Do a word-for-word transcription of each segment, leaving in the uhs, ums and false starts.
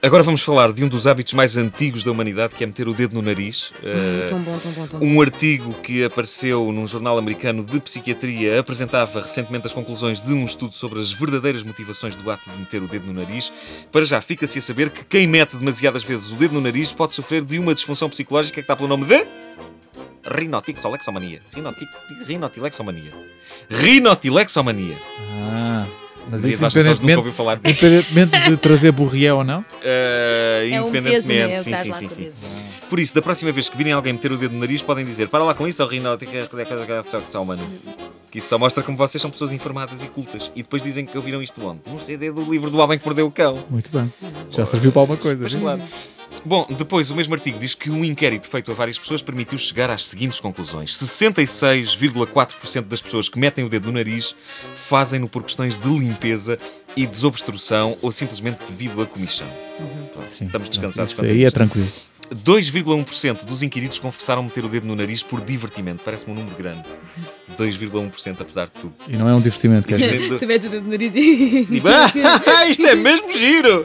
Agora vamos falar de um dos hábitos mais antigos da humanidade, que é meter o dedo no nariz. Ai, tão bom, tão bom, tão bom. Um artigo que apareceu num jornal americano de psiquiatria apresentava recentemente as conclusões de um estudo sobre as verdadeiras motivações do ato de meter o dedo no nariz. Para já, fica-se a saber que quem mete demasiadas vezes o dedo no nariz pode sofrer de uma disfunção psicológica que está pelo nome de... Rinotilexomania. Rinotilexomania. Rinotilexomania. Ah... Mas Maria isso Vasconcelos nunca independentemente, ouviu falar. independentemente de trazer burrié ou não? Uh, É um peso, independentemente, né? sim, Estás sim, lá sim, com o sim. dedo. Por isso, da próxima vez que virem alguém meter o dedo no nariz, podem dizer: para lá com isso, ó Rinotilexomania, mano. Que isso só mostra como vocês são pessoas informadas e cultas. E depois dizem que ouviram isto onde? No C D do livro do Homem que Mordeu o Cão. Muito bem. Já serviu para alguma coisa. Mas viu? claro. Bom, depois o mesmo artigo diz que um inquérito feito a várias pessoas permitiu chegar às seguintes conclusões. sessenta e seis vírgula quatro por cento das pessoas que metem o dedo no nariz fazem-no por questões de limpeza e desobstrução ou simplesmente devido a comichão. Pronto, Sim, estamos descansados isso quanto a aí é isto. tranquilo. dois vírgula um por cento dos inquiridos confessaram meter o dedo no nariz por divertimento. Parece-me um número grande. dois vírgula um por cento apesar de tudo. E não é um divertimento, quer dizer. Existem- Tu metes o dedo no nariz e... Tipo, ah, isto é mesmo giro!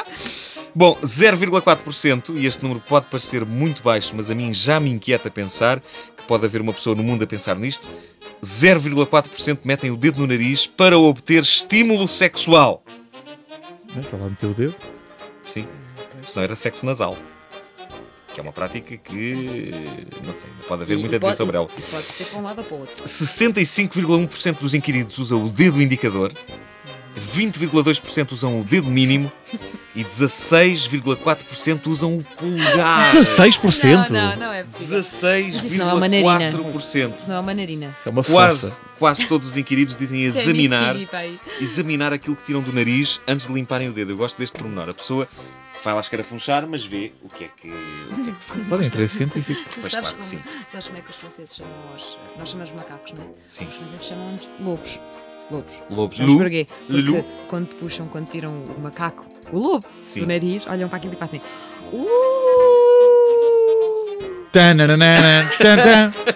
Bom, zero vírgula quatro por cento, e este número pode parecer muito baixo, mas a mim já me inquieta pensar que pode haver uma pessoa no mundo a pensar nisto, zero vírgula quatro por cento metem o dedo no nariz para obter estímulo sexual. Mas vai lá meter o dedo. Sim, se não era sexo nasal. Que é uma prática que, não sei, pode haver muito a dizer sobre ela. E pode ser para um lado ou para o outro. sessenta e cinco vírgula um por cento dos inquiridos usam o dedo indicador, vinte vírgula dois por cento usam o dedo mínimo e dezasseis vírgula quatro por cento usam o polegar. dezasseis por cento? Não, não, não é possível. dezasseis Mas isso não é uma vírgula narina. quatro por cento. Isso não é uma narina. Isso é uma Quase, fossa. quase todos os inquiridos dizem Isso é examinar, Miss Piggy, pai. examinar aquilo que tiram do nariz antes de limparem o dedo. Eu gosto deste pormenor. A pessoa vai lá escarafunchar, mas vê o que é que, o que, é que te faz. Olha, interesse científico. Pois, Sabes, claro que sim. como, sabes como é que os franceses chamam os... Nós chamamos macacos, não é? Sim. Os franceses chamam-nos lobos. Lobos. Lobos. Sabes Lu. porquê? Porque Lu. quando puxam, quando tiram o macaco, o lobo, Sim. do nariz, olham para aquilo e fazem... Uh! Tananana, tan, tan.